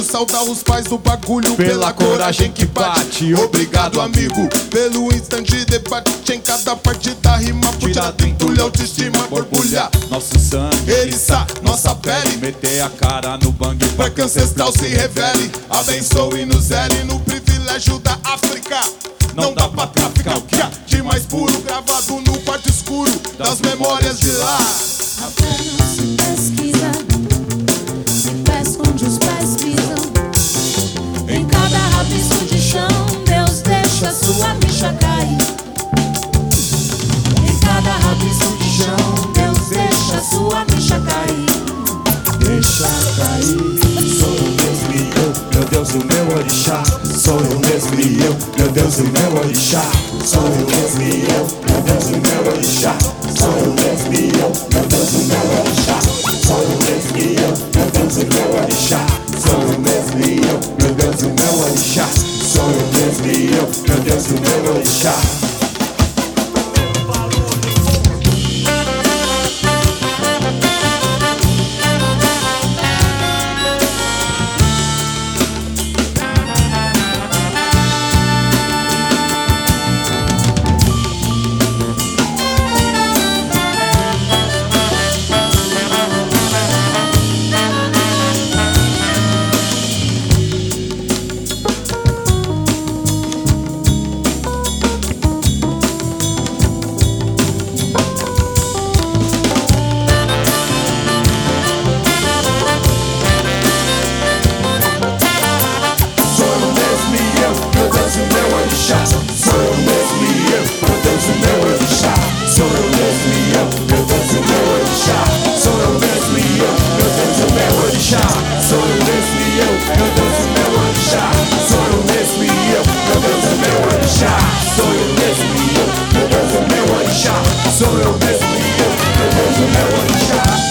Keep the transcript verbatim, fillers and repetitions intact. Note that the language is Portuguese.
saudar os pais do bagulho pela coragem que bate. Obrigado, amigo, pelo instante de debate em cada parte da rima. Por tirar do entulho, autoestima, borbulhar nosso sangue, eriçar nossa pele, meter a cara no bang pra que ancestral se revele. Abençoe e nos zele no privilégio da África. Não dá pra traficar o que há de mais puro, gravado no quarto escuro das memórias de lá. Apenas se pesquisa, se pesca onde os pés pisam. Em cada rabisco de chão, Deus deixa sua bicha cair. Em cada rabisco de chão, Deus deixa sua bicha cair. Deixa cair, sou eu mesmo e eu, meu Deus, o meu orixá. Sou eu mesmo e eu, meu Deus, o meu orixá. Sou eu mesmo e eu, meu Deus, o meu orixá. Sou eu mesmo e eu, meu Deus, o meu orixá. Sou eu mesmo e eu, meu Deus, o meu orixá. Sou eu mesmo e eu, meu Deus, o meu orixá. Sou eu mesmo e eu, meu Deus, o meu orixá. Sou eu mesmo e eu, meu Deus, o meu orixá. Sou eu mesmo e eu, meu Deus, o meu orixá. Sou eu mesmo e eu, meu Deus, o meu orixá. Sou eu mesmo e eu, meu Deus, o meu orixá. Sou eu mesmo e eu, meu Deus, o meu orixá. Sou eu mesmo e eu, meu Deus, o meu orixá. Sou eu mesmo e eu, meu Deus, o meu orixá.